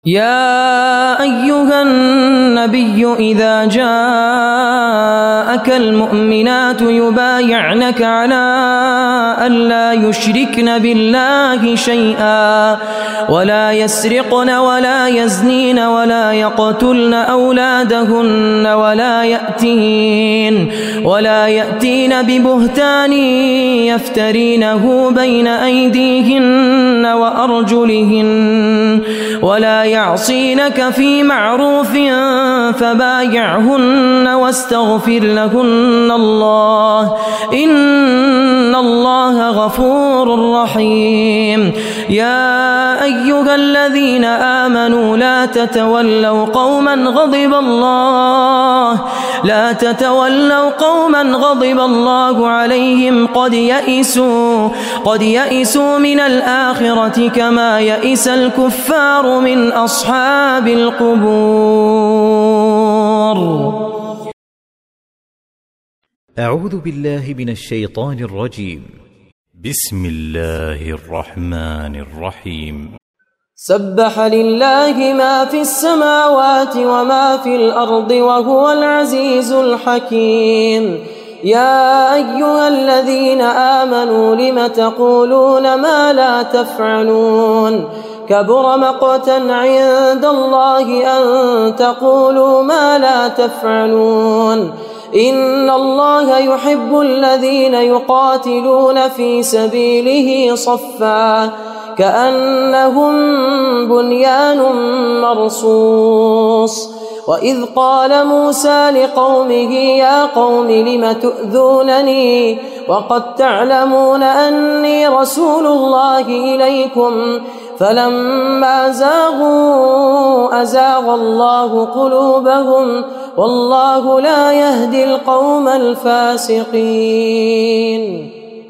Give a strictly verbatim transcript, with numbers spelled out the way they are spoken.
يا أيها النبي إذا جاءك المؤمنات يبايعنك على أن لا يشركن بالله شيئا ولا يسرقن ولا يزنين ولا يقتلن أولادهن ولا يأتين ولا يأتين ببهتان يفترينه بين أيديهن وأرجلهن ولا يعصينك في معروف فبايعهن واستغفر لهن الله إن الله غفور رحيم. يا أيها الذين آمنوا لا تتولوا قوما غضب الله لا تتولوا قوما غضب الله عليهم قد يئسوا قد يئسوا من الآخرة كما يئس الكفار من أصحاب القبور. أعوذ بالله من الشيطان الرجيم. بسم الله الرحمن الرحيم. سبح لله ما في السماوات وما في الأرض وهو العزيز الحكيم. يا أيها الذين آمنوا لم تقولون ما لا تفعلون كبر مقتا عند الله أن تقولوا ما لا تفعلون إن الله يحب الذين يقاتلون في سبيله صفا كأنهم بنيان مرصوص. وإذ قال موسى لقومه يا قوم لم تؤذونني وقد تعلمون أني رسول الله إليكم فلما زاغوا أزاغ الله قلوبهم والله لا يهدي القوم الفاسقين.